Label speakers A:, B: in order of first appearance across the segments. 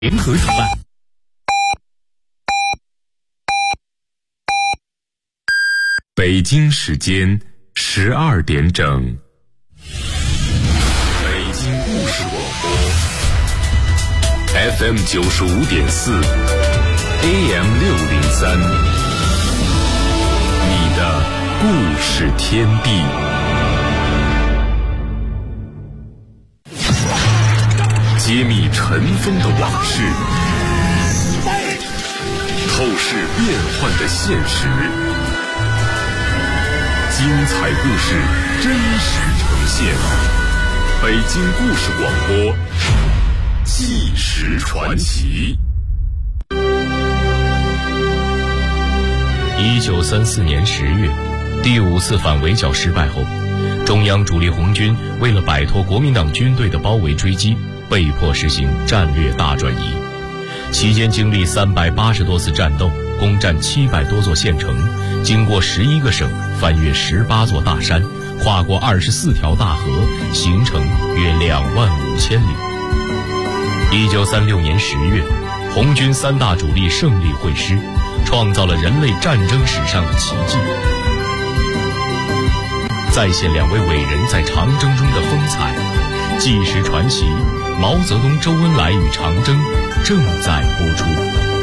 A: 联合主办。
B: 北京时间12点整，北京故事广播 FM 95.4 AM 603，你的故事天地。揭秘尘封的往事，透视变幻的现实，精彩故事真实呈现。北京故事广播，纪实传奇。
C: 1934年10月，第5次反围剿失败后，中央主力红军为了摆脱国民党军队的包围追击，被迫实行战略大转移。期间经历380多次战斗，攻占700多座县城，经过11个省，翻越18座大山，跨过24条大河，行程约25000里。1936年10月，红军3大主力胜利会师，创造了人类战争史上的奇迹。再现2位伟人在长征中的风采，纪实传奇毛泽东、周恩来与长征正在播出。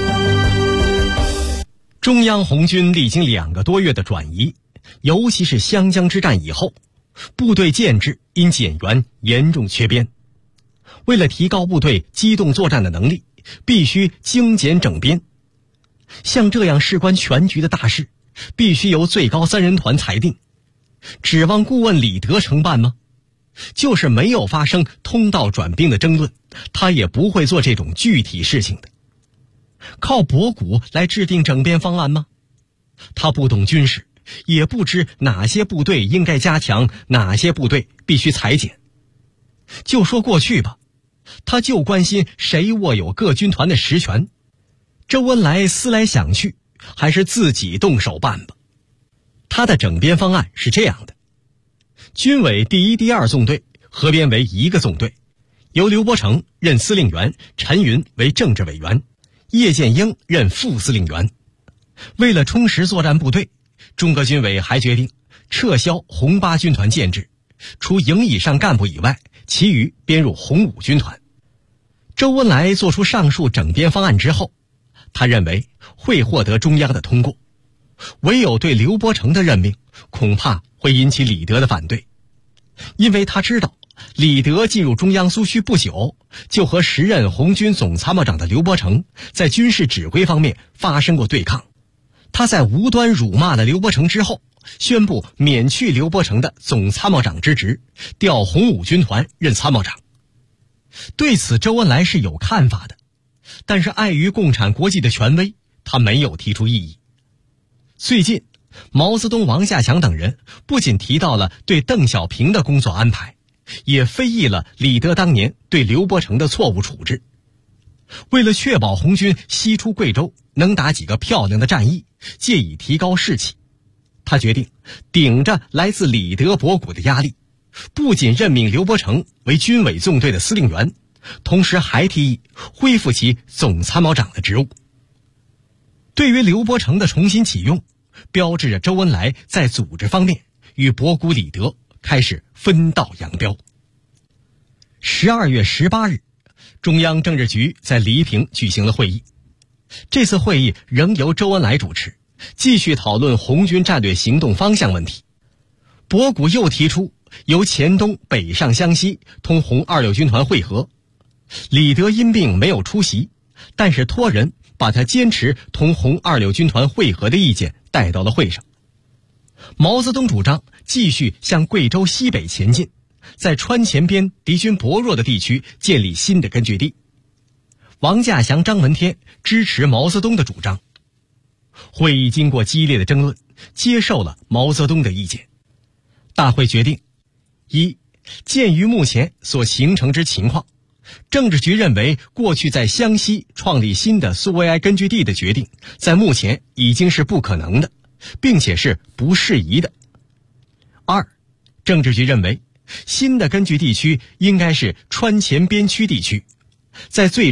A: 中央红军历经2个多月的转移，尤其是湘江之战以后，部队建制因减员严重缺编。为了提高部队机动作战的能力，必须精简整编。像这样事关全局的大事，必须由最高3人团裁定。指望顾问李德承办吗？就是没有发生通道转兵的争论，他也不会做这种具体事情的。靠博古来制定整编方案吗？他不懂军事，也不知哪些部队应该加强，哪些部队必须裁减。就说过去吧，他就关心谁握有各军团的实权。周恩来思来想去，还是自己动手办吧。他的整编方案是这样的：军委第1、第2纵队合编为1个纵队，由刘伯承任司令员，陈云为政治委员，叶剑英任副司令员。为了充实作战部队，中革军委还决定撤销红8军团建制，除营以上干部以外，其余编入红5军团。周恩来做出上述整编方案之后，他认为会获得中央的通过，唯有对刘伯承的任命恐怕会引起李德的反对，因为他知道李德进入中央苏区不久，就和时任红军总参谋长的刘伯承在军事指挥方面发生过对抗。他在无端辱骂了刘伯承之后，宣布免去刘伯承的总参谋长之职，调红5军团任参谋长。对此周恩来是有看法的，但是碍于共产国际的权威，他没有提出异议。最近毛泽东、王稼祥等人不仅提到了对邓小平的工作安排，也非议了李德当年对刘伯承的错误处置。为了确保红军西出贵州能打几个漂亮的战役，借以提高士气，他决定顶着来自李德、博古的压力，不仅任命刘伯承为军委纵队的司令员，同时还提议恢复其总参谋长的职务。对于刘伯承的重新启用，标志着周恩来在组织方面与博古、李德开始分道扬镳。12月18日，中央政治局在黎平举行了会议。这次会议仍由周恩来主持，继续讨论红军战略行动方向问题。博古又提出由黔东北上湘西，同红26军团会合。李德因病没有出席，但是托人把他坚持同红26军团会合的意见带到了会上。毛泽东主张继续向贵州西北前进，在川黔边敌军薄弱的地区建立新的根据地。王稼祥、张闻天支持毛泽东的主张。会议经过激烈的争论，接受了毛泽东的意见。大会决定：一、鉴于目前所形成之情况，政治局认为过去在湘西创立新的苏维埃根据地的决定，在目前已经是不可能的，并且是不适宜的。二、政治局认为新的根据地区应该是川黔边区地区，在最初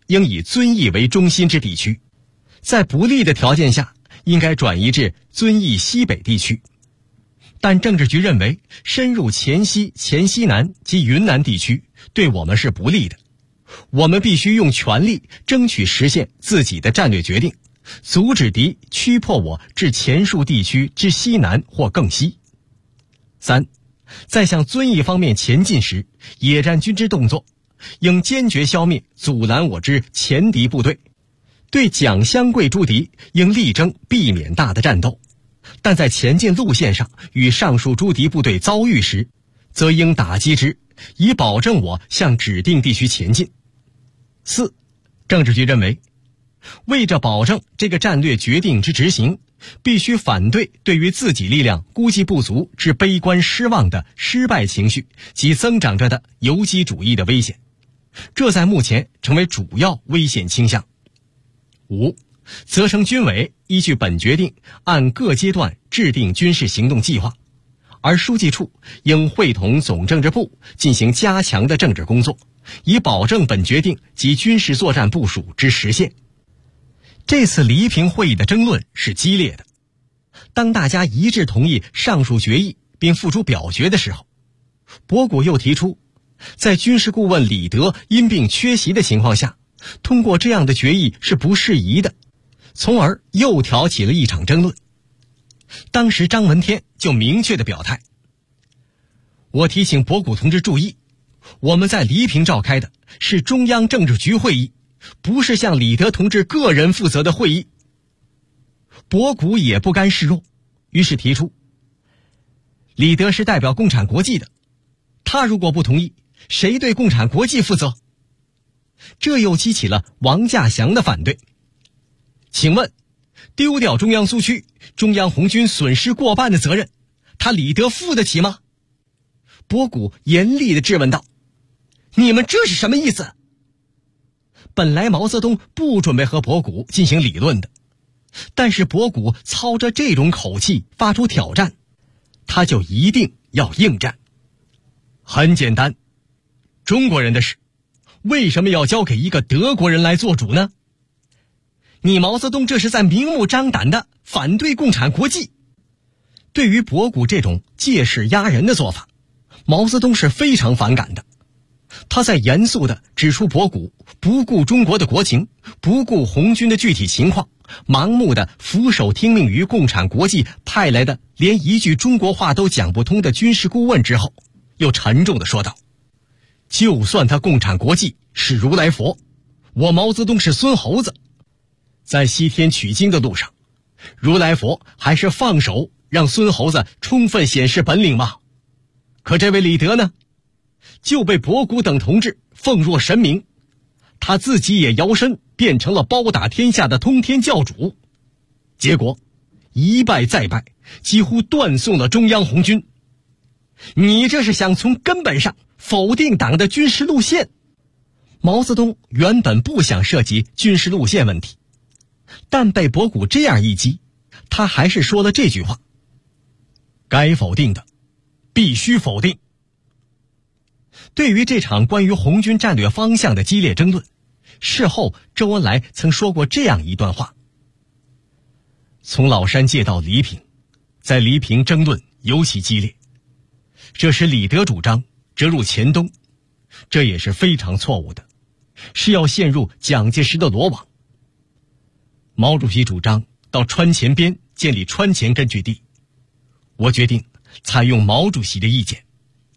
A: 应以遵义为中心之地区，在不利的条件下应该转移至遵义西北地区。但政治局认为深入黔西、黔西南及云南地区对我们是不利的，我们必须用全力争取实现自己的战略决定，阻止敌驱迫我至前述地区之西南或更西。3，在向遵义方面前进时，野战军之动作应坚决消灭阻拦我之前敌部队，对蒋湘桂诸敌应力争避免大的战斗，但在前进路线上与上述诸敌部队遭遇时，则应打击之，以保证我向指定地区前进。4，政治局认为，为着保证这个战略决定之执行，必须反对对于自己力量估计不足之悲观失望的失败情绪及增长着的游击主义的危险，这在目前成为主要危险倾向。5，责成军委依据本决定按各阶段制定军事行动计划，而书记处应会同总政治部进行加强的政治工作，以保证本决定及军事作战部署之实现。这次黎平会议的争论是激烈的，当大家一致同意上述决议并付诸表决的时候，博古又提出，在军事顾问李德因病缺席的情况下，通过这样的决议是不适宜的，从而又挑起了一场争论。当时张闻天就明确地表态，我提醒博古同志注意，我们在黎平召开的是中央政治局会议，不是向李德同志个人负责的会议。博古也不甘示弱，于是提出，李德是代表共产国际的，他如果不同意，谁对共产国际负责？这又激起了王稼祥的反对。请问，丢掉中央苏区，中央红军损失过半的责任，他李德负得起吗？博古严厉地质问道，你们这是什么意思？本来毛泽东不准备和博古进行理论的，但是博古操着这种口气发出挑战，他就一定要应战。很简单，中国人的事为什么要交给一个德国人来做主呢？你毛泽东这是在明目张胆地反对共产国际。对于博古这种借势压人的做法，毛泽东是非常反感的。他在严肃地指出博古不顾中国的国情，不顾红军的具体情况，盲目地俯首听命于共产国际派来的连一句中国话都讲不通的军事顾问之后，又沉重地说道，就算他共产国际是如来佛，我毛泽东是孙猴子，在西天取经的路上，如来佛还是放手让孙猴子充分显示本领吗？可这位李德呢，就被博古等同志奉若神明，他自己也摇身变成了包打天下的通天教主，结果一败再败，几乎断送了中央红军。你这是想从根本上否定党的军事路线。毛泽东原本不想涉及军事路线问题，但被博古这样一击，他还是说了这句话，该否定的必须否定。对于这场关于红军战略方向的激烈争论，事后周恩来曾说过这样一段话，从老山界到黎平，在黎平争论尤其激烈，这是李德主张折入黔东，这也是非常错误的，是要陷入蒋介石的罗网。毛主席主张到川黔边建立川黔根据地，我决定采用毛主席的意见。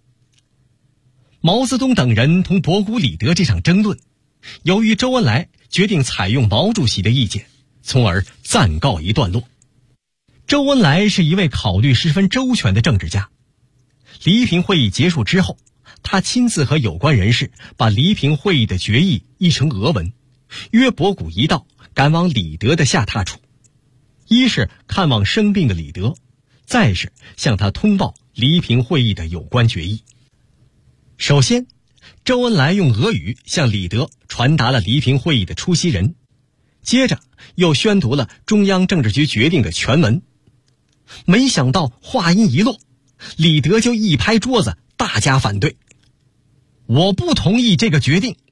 A: 毛泽东等人同博古、李德这场争论，由于周恩来决定采用毛主席的意见，从而暂告一段落。周恩来是一位考虑十分周全的政治家。黎平会议结束之后，他亲自和有关人士把黎平会议的决议译成俄文，约博古一道赶往李德的下榻处，一是看望生病的李德，再是向他通报黎平会议的有关决议。首先，周恩来用俄语向李德传达了黎平会议的出席人，接着又宣读了中央政治局决定的全文。没想到话音一落，李德就一拍桌子，大加反对。我不同意这个决定，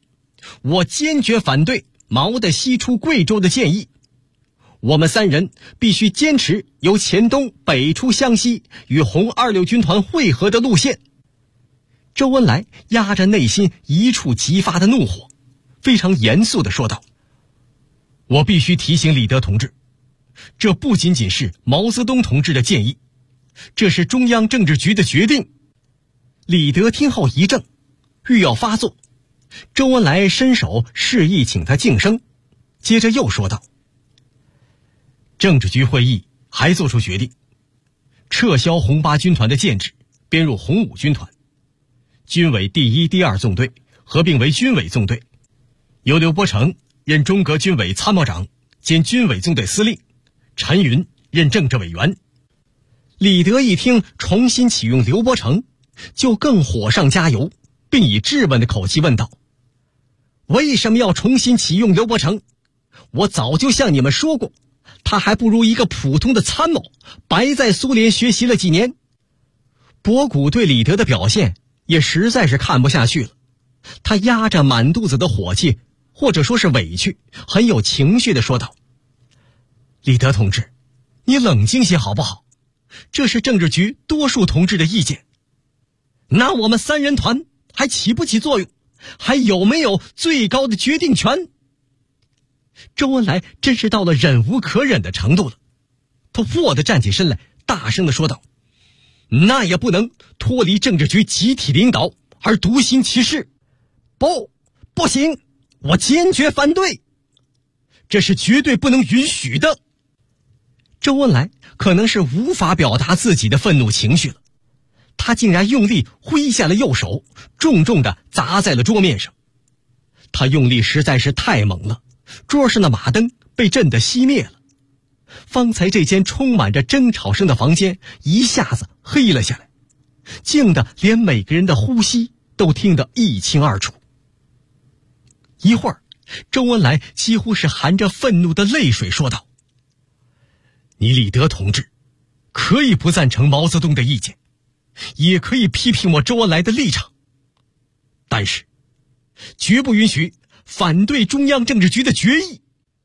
A: 我坚决反对毛的西出贵州的建议。我们3人必须坚持由黔东北出湘西与红26军团会合的路线。周恩来压着内心一触即发的怒火，非常严肃地说道：我必须提醒李德同志，这不仅仅是毛泽东同志的建议，这是中央政治局的决定。李德听后一怔，欲要发作，周恩来伸手示意请他静声，接着又说道：政治局会议还作出决定，撤销红8军团的建制，编入红5军团，军委第1、第2纵队合并为军委纵队，由刘伯承任中革军委参谋长兼军委纵队司令，陈云任政治委员。李德一听重新启用刘伯承，就更火上加油，并以质问的口气问道：为什么要重新启用刘伯承？我早就向你们说过，他还不如一个普通的参谋，白在苏联学习了几年。博古对李德的表现也实在是看不下去了，他压着满肚子的火气，或者说是委屈，很有情绪地说道：李德同志，你冷静些好不好？这是政治局多数同志的意见，那我们3人团还起不起作用？还有没有最高的决定权？周恩来真是到了忍无可忍的程度了，他蓦地站起身来，大声地说道：那也不能脱离政治局集体领导而独行其事，不行，我坚决反对，这是绝对不能允许的。周恩来可能是无法表达自己的愤怒情绪了，他竟然用力挥下了右手，重重地砸在了桌面上。他用力实在是太猛了，桌上的马灯被震得熄灭了。方才这间充满着争吵声的房间一下子黑了下来，静得连每个人的呼吸都听得一清二楚。一会儿，周恩来几乎是含着愤怒的泪水说道：你李德同志可以不赞成毛泽东的意见，也可以批评我周恩来的立场，但是绝不允许反对中央政治局的决议。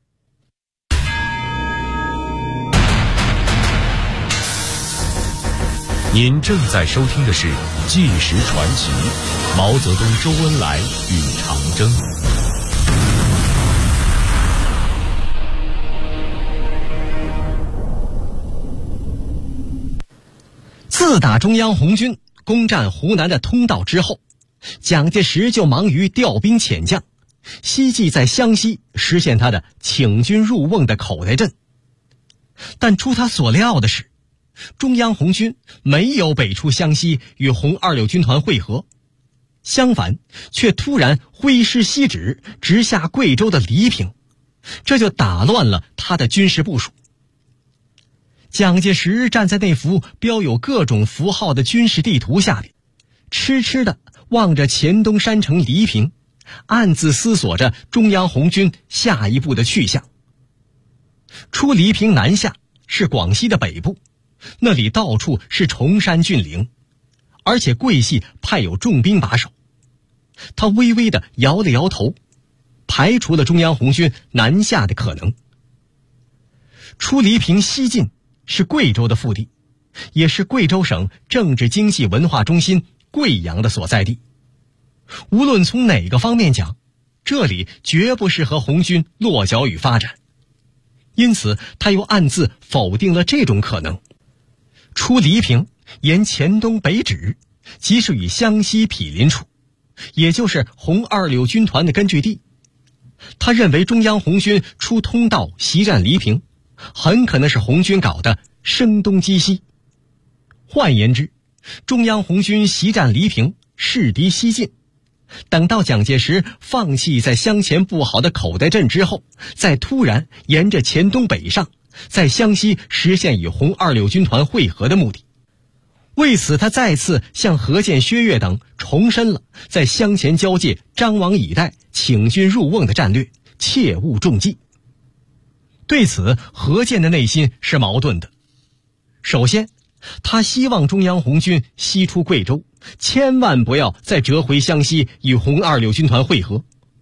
C: 您正在收听的是《纪实传奇》，毛泽东、周恩来与长征。
A: 自打中央红军攻占湖南的通道之后，蒋介石就忙于调兵遣将，希冀在湘西实现他的请军入瓮的口袋阵。但出他所料的是，中央红军没有北出湘西与红26军团会合，相反却突然挥师西指，直下贵州的黎平，这就打乱了他的军事部署。蒋介石站在那幅标有各种符号的军事地图下面，痴痴地望着黔东山城黎平，暗自思索着中央红军下一步的去向。出黎平南下是广西的北部，那里到处是崇山峻岭，而且桂系派有重兵把守。他微微地摇了摇头，排除了中央红军南下的可能。出黎平西进是贵州的腹地，也是贵州省政治经济文化中心贵阳的所在地。无论从哪个方面讲，这里绝不适合红军落脚与发展，因此他又暗自否定了这种可能。出黎平沿黔东北指，即是与湘西毗邻处，也就是红26军团的根据地。他认为中央红军出通道袭占黎平，很可能是红军搞的声东击西。换言之，中央红军袭占黎平，势敌西进，等到蒋介石放弃在湘黔布好的口袋阵之后，再突然沿着黔东北上，在湘西实现与红26军团会合的目的。为此，他再次向何键、薛岳等重申了在湘黔交界张王以待请军入瓮的战略，切勿中计。对此，何键的内心是矛盾的。首先，他希望中央红军西出贵州，千万不要再折回湘西与红26军团会合，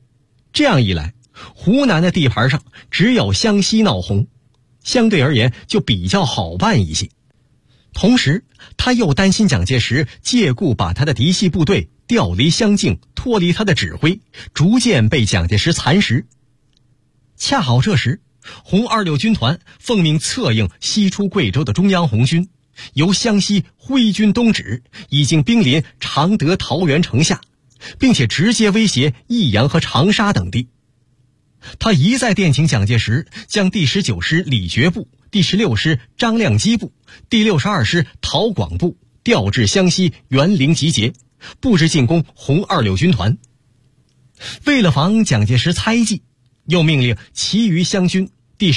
A: 这样一来，湖南的地盘上只有湘西闹红，相对而言就比较好办一些。同时他又担心蒋介石借故把他的嫡系部队调离湘境，脱离他的指挥，逐渐被蒋介石蚕食。恰好这时红26军团奉命策应西出贵州的中央红军，由湘西挥军东指，已经兵临常德、桃园城下，并且直接威胁益阳和长沙等地。他一再电请蒋介石将第19师李觉部、第16师张亮基部、第62师陶广部调至湘西沅陵集结，布置进攻红26军团。为了防蒋介石猜忌，又命令其余湘军第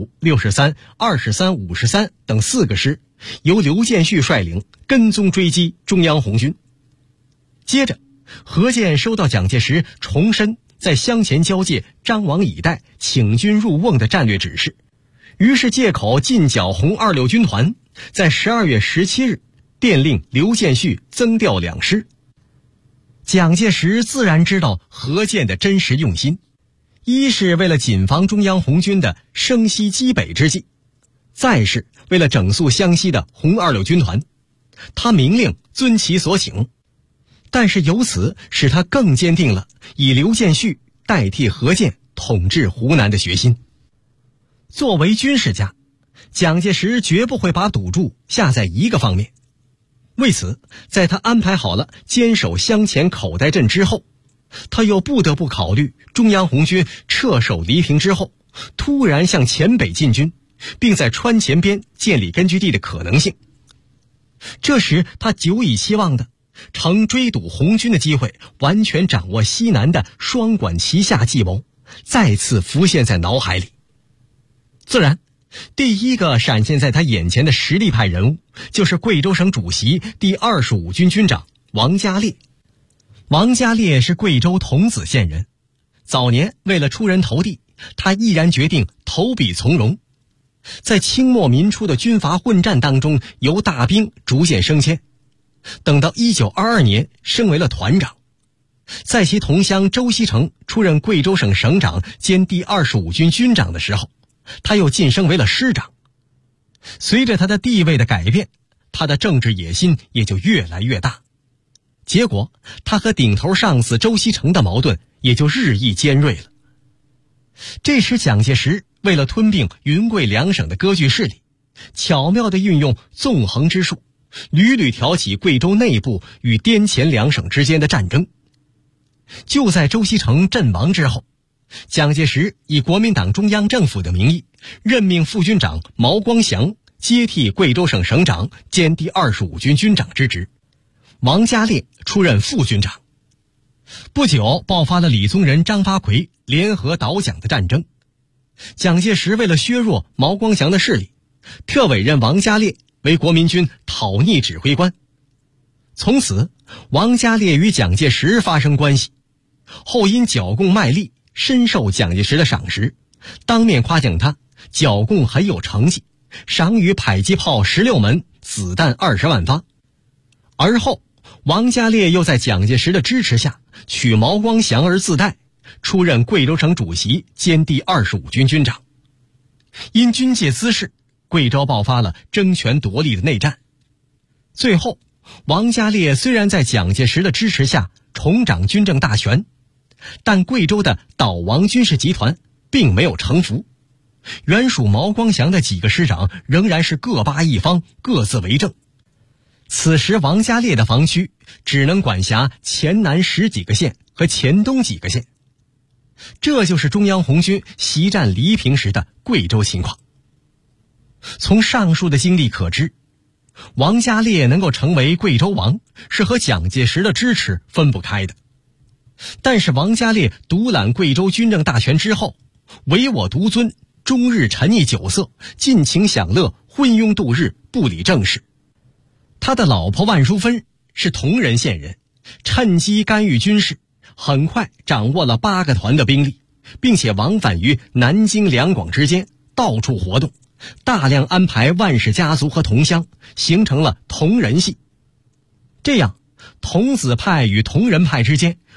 A: 15、63、23、53等4个师由刘建绪率领跟踪追击中央红军。接着何键收到蒋介石重申在湘黔交界张王以待请军入瓮的战略指示，于是借口进剿红26军团，在12月17日电令刘建绪增调2师。蒋介石自然知道何键的真实用心，一是为了谨防中央红军的声西击北之计，再是为了整肃湘西的红26军团，他明令遵其所请。但是由此使他更坚定了以刘建绪代替何键统治湖南的决心。作为军事家，蒋介石绝不会把赌注下在一个方面。为此，在他安排好了坚守湘黔口袋镇之后，他又不得不考虑中央红军撤守黎平之后突然向黔北进军，并在川黔边建立根据地的可能性。这时他久已期望的乘追堵红军的机会完全掌握西南的双管齐下计谋再次浮现在脑海里。自然第一个闪现在他眼前的实力派人物就是贵州省主席第25军军长王家烈。王家烈是贵州桐梓县人，早年为了出人头地，他毅然决定投笔从戎，在清末民初的军阀混战当中由大兵逐渐升迁，等到1922年升为了团长。在其同乡周锡成出任贵州省省长兼第25军军长的时候，他又晋升为了师长。随着他的地位的改变，他的政治野心也就越来越大，结果他和顶头上司周锡成的矛盾也就日益尖锐了。这时蒋介石为了吞并云贵两省的割据势力，巧妙地运用纵横之术，屡屡挑起贵州内部与滇黔两省之间的战争。就在周锡成阵亡之后，蒋介石以国民党中央政府的名义任命副军长毛光祥接替贵州省省长兼第25军军长之职，王家烈出任副军长。不久爆发了李宗仁、张发奎联合倒蒋的战争。蒋介石为了削弱毛光祥的势力，特委任王家烈为国民军讨逆指挥官。从此王家烈与蒋介石发生关系，后因剿共卖力深受蒋介石的赏识，当面夸奖他剿共很有成绩，赏予迫击炮16门，子弹20万发。而后王家烈又在蒋介石的支持下取毛光祥而自代，出任贵州省主席兼第25军军长。因军界滋事，贵州爆发了争权夺利的内战。最后王家烈虽然在蒋介石的支持下重掌军政大权，但贵州的倒王军事集团并没有臣服，原属毛光祥的几个师长仍然是各扒一方，各自为政。此时王家烈的防区只能管辖黔南10几个县和黔东几个县，这就是中央红军袭占黎平时的贵州情况。从上述的经历可知，王家烈能够成为贵州王是和蒋介石的支持分不开的。但是王家烈独揽贵州军政大权之后，唯我独尊，终日沉溺酒色，尽情享乐，昏庸度日，不理政事。他的老婆万淑芬是铜仁县人，趁机干预军事，很快掌握了8个团的兵力，并且往返于南京两广之间，到处活动，大量安排万氏家族和同乡，形成了铜仁系。这样童子派与铜仁派之间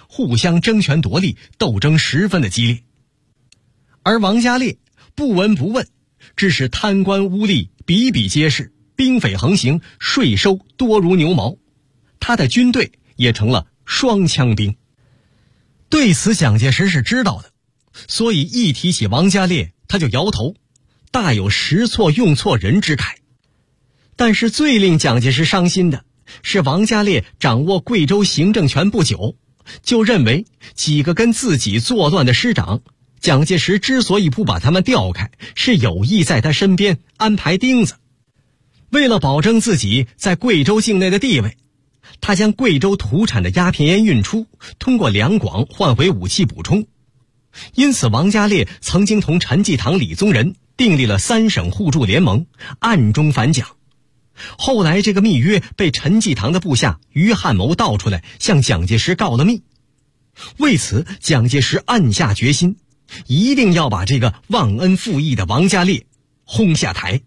A: 互相争权夺利，斗争十分的激烈。而王家烈不闻不问，致使贪官污吏比比皆是，兵匪横行，税收多如牛毛，他的军队也成了双枪兵。对此蒋介石是知道的，所以一提起王家烈他就摇头，大有识错用错人之慨。但是最令蒋介石伤心的是，王家烈掌握贵州行政权不久，就认为几个跟自己作乱的师长，蒋介石之所以不把他们调开，是有意在他身边安排钉子。为了保证自己在贵州境内的地位，他将贵州土产的鸦片烟运出，通过两广换回武器补充。因此王家烈曾经同陈济棠、李宗仁订立了3省互助联盟，暗中反蒋。后来这个密约被陈济棠的部下于汉谋盗出来，向蒋介石告了密。为此蒋介石暗下决心，一定要把这个忘恩负义的王家烈轰下台。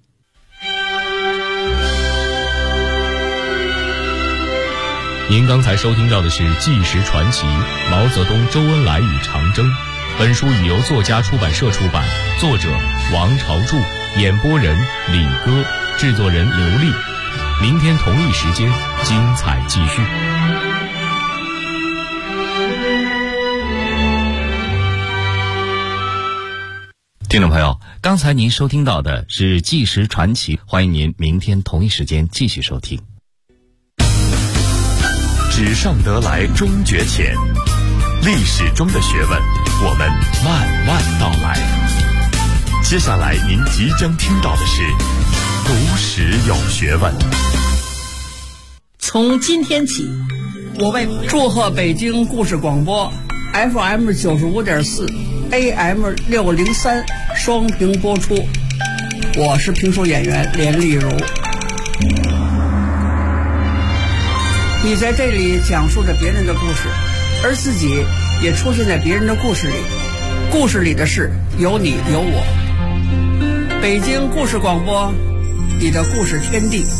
C: 您刚才收听到的是《纪实传奇》毛泽东、周恩来与长征。本书已由作家出版社出版，作者王朝柱，演播人李歌，制作人刘丽。明天同一时间，精彩继续。
D: 听众朋友，刚才您收听到的是《纪实传奇》，欢迎您明天同一时间继续收听。
B: 纸上得来终觉浅，历史中的学问，我们慢慢道来。接下来您即将听到的是读史有学问。
E: 从今天起，我为祝贺北京故事广播 FM 95.4 AM 603双屏播出。我是评书演员连丽如。你在这里讲述着别人的故事，而自己也出现在别人的故事里，故事里的事有你有我。北京故事广播，你的故事天地。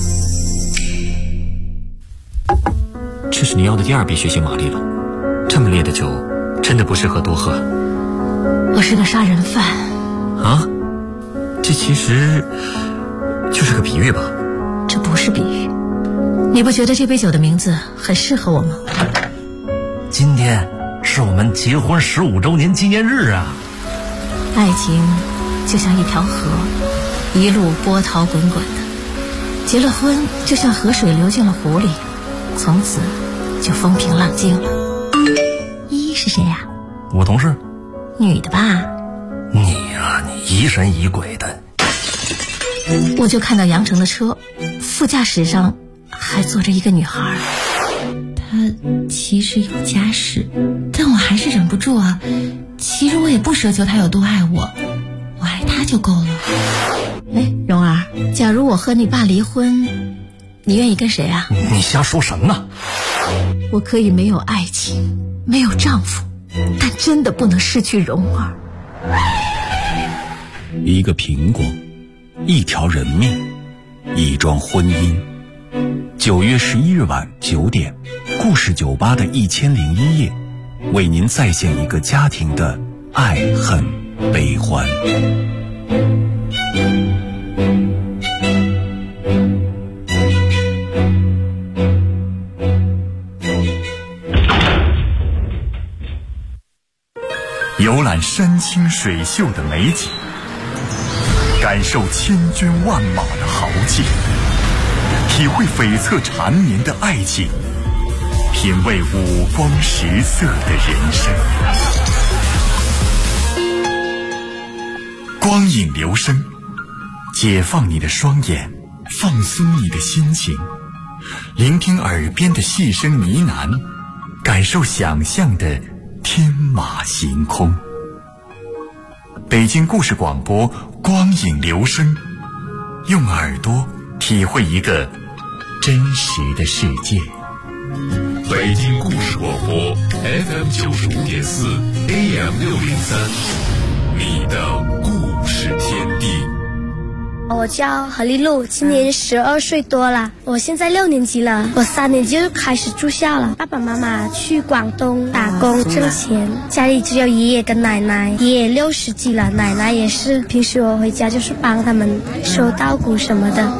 F: 这是你要的第2杯血腥玛丽了，这么烈的酒真的不适合多喝。
G: 我是个杀人犯
F: 啊，这其实就是个比喻吧？
G: 这不是比喻，你不觉得这杯酒的名字很适合我吗？
H: 今天是我们结婚15周年纪念日啊！
G: 爱情就像一条河，一路波涛滚滚的，结了婚就像河水流进了湖里，从此就风平浪静了。依依是谁呀？
H: 我同事。
G: 女的吧？
H: 你呀，你疑神疑鬼的。
G: 我就看到杨成的车，副驾驶上还坐着一个女孩。她其实有家室，但我还是忍不住啊。其实我也不奢求她有多爱我，我爱她就够了。哎，蓉儿，假如我和你爸离婚，你愿意跟谁啊？
H: 你瞎说什么呢？
G: 我可以没有爱情，没有丈夫，但真的不能失去蓉儿。
I: 一个苹果，一条人命，一桩婚姻。9月11日晚9点，故事酒吧的1001夜，为您再现一个家庭的爱恨悲欢。游览山清水秀的美景，感受千军万马的豪气，体会悱恻缠绵的爱情，品味五光十色的人生。光影留声，解放你的双眼，放松你的心情，聆听耳边的细声呢喃，感受想象的天马行空。北京故事广播，光影留声，用耳朵体会一个真实的世界。
B: 北京故事广播 FM 95.4 AM 603，你的故事天地。
J: 我叫何丽露，今年12岁多了。我现在6年级了，我3年级就开始住校了。爸爸妈妈去广东打工挣钱，家里只有爷爷跟奶奶。爷爷60几了，奶奶也是。平时我回家就是帮他们收稻谷什么的。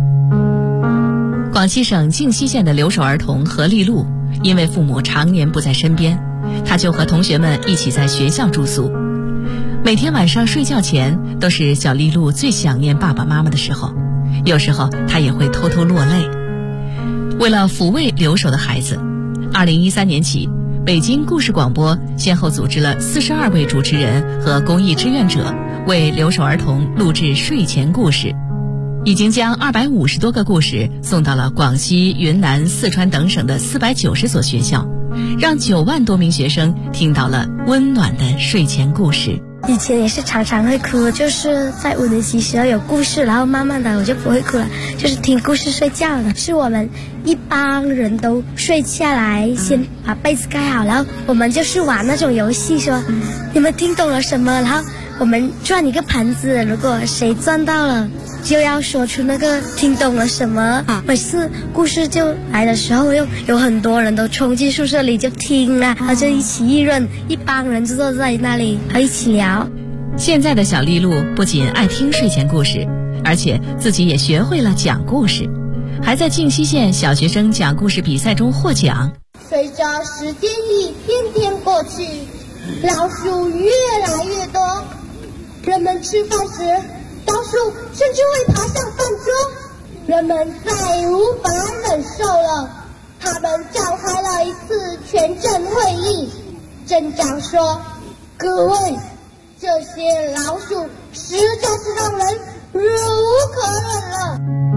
G: 广西省靖西县的留守儿童何丽露，因为父母常年不在身边，她就和同学们一起在学校住宿。每天晚上睡觉前，都是小丽露最想念爸爸妈妈的时候，有时候她也会偷偷落泪。为了抚慰留守的孩子，2013年起，北京故事广播先后组织了42位主持人和公益志愿者，为留守儿童录制睡前故事，已经将250多个故事送到了广西、云南、四川等省的490所学校，让9万多名学生听到了温暖的睡前故事。
J: 以前也是常常会哭，就是在5年级时候有故事，然后慢慢的我就不会哭了，就是听故事睡觉了。是我们一帮人都睡下来，先把被子盖好，然后我们就是玩那种游戏，说你们听懂了什么，然后我们转一个盘子，如果谁转到了就要说出那个听懂了什么。每次故事就来的时候，又有很多人都冲进宿舍里就听啊，然后就一起议论，一帮人就坐在那里和一起聊。
G: 现在的小丽露不仅爱听睡前故事，而且自己也学会了讲故事，还在靖西县小学生讲故事比赛中获奖。
K: 随着时间一天天过去，老鼠越来越多，人们吃饭时老鼠甚至会爬上饭桌，人们再无法忍受了，他们召开了一次全镇会议。镇长说：“各位，这些老鼠实在是让人忍无可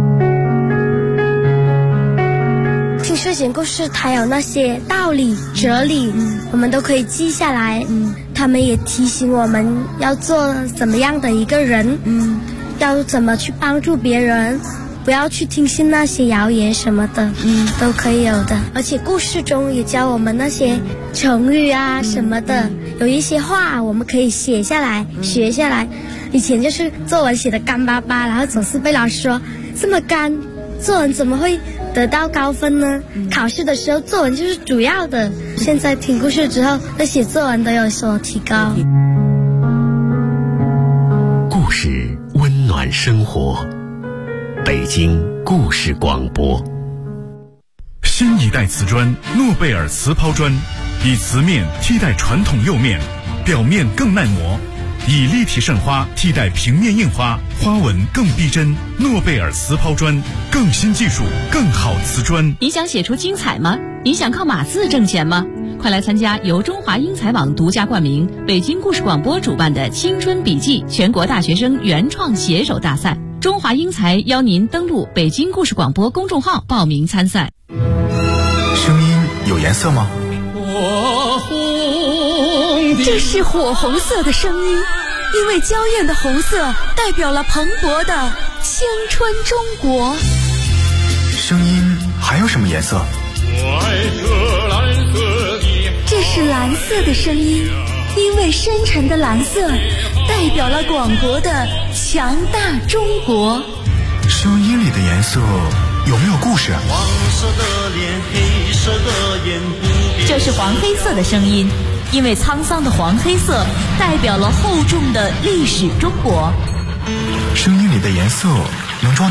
K: 忍了。”
J: 听睡前故事，它有那些道理、哲理，我们都可以记下来。他们也提醒我们要做怎么样的一个人，要怎么去帮助别人，不要去听信那些谣言什么的，都可以有的。而且故事中也教我们那些成语啊什么的，有一些话我们可以写下来、学下来。以前就是作文写的干巴巴，然后总是被老师说这么干，作文怎么会得到高分呢？考试的时候作文就是主要的。现在听故事之后，那写作文都有所提高。
A: 故事温暖生活，北京故事广播。
B: 新一代瓷砖诺贝尔瓷抛砖，以瓷面替代传统釉面，表面更耐磨，以立体渗花替代平面印花，花纹更逼真。诺贝尔瓷抛砖，更新技术，更好瓷砖。
G: 你想写出精彩吗？你想靠码字挣钱吗？快来参加由中华英才网独家冠名、北京故事广播主办的青春笔记全国大学生原创写手大赛。中华英才邀您登录北京故事广播公众号报名参赛。
I: 声音有颜色吗？
L: 这是火红色的声音，因为娇艳的红色代表了蓬勃的青春中国。
I: 声音还有什么颜色？
L: 这是蓝色的声音，因为深沉的蓝色代表了广博的强大中国。
I: 声音里的颜色有没有故事？
M: 黄色的脸，黑色的眼，
L: 这是黄黑色的声音，因为沧桑的黄黑色代表了厚重的历史中国。
I: 声音里的颜色能装